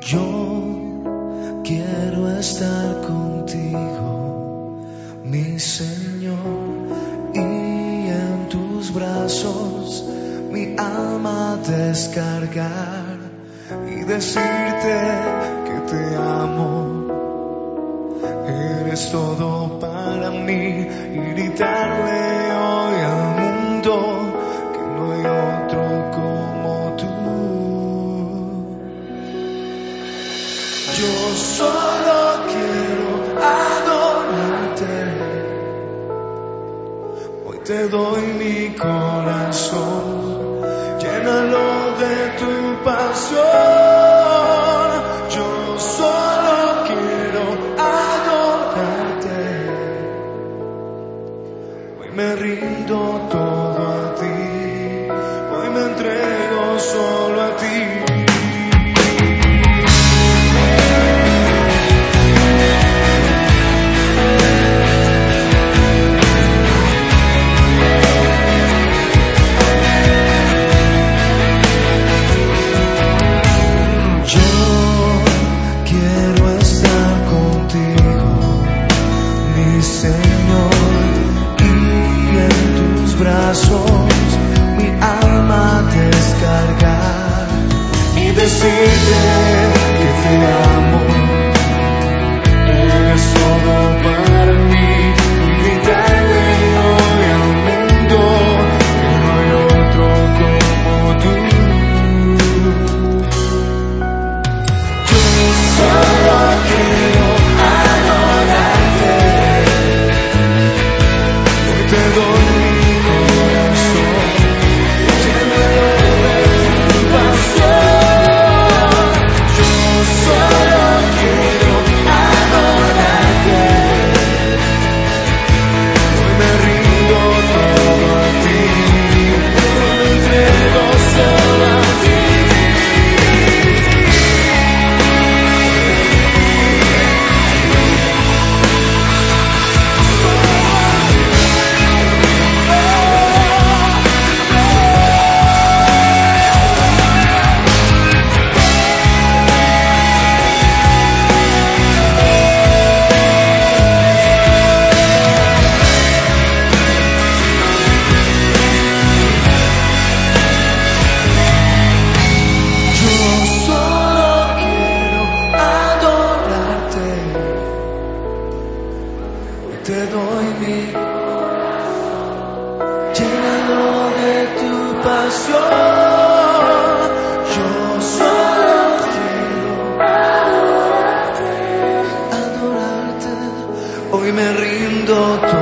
Yo quiero estar contigo, mi Señor, y en tus brazos mi alma descargar y decirte que te amo. Eres todo para mí y gritarle hoy al mundo que no hay otro como tú. Yo solo quiero adorarte. Hoy te doy mi corazón, llénalo de tu pasión. Yo solo quiero adorarte. Hoy me rindo todo a ti. Hoy me entrego solo a ti. Mi alma descargar y decirte que te amo. Eres todo para mí y gritarle hoy al mundo que no hay otro como tú. Yo solo quiero adorarte. Hoy te doy te doy mi corazón, llénalo de tu pasión. Yo solo quiero adorarte. Hoy me rindo todo.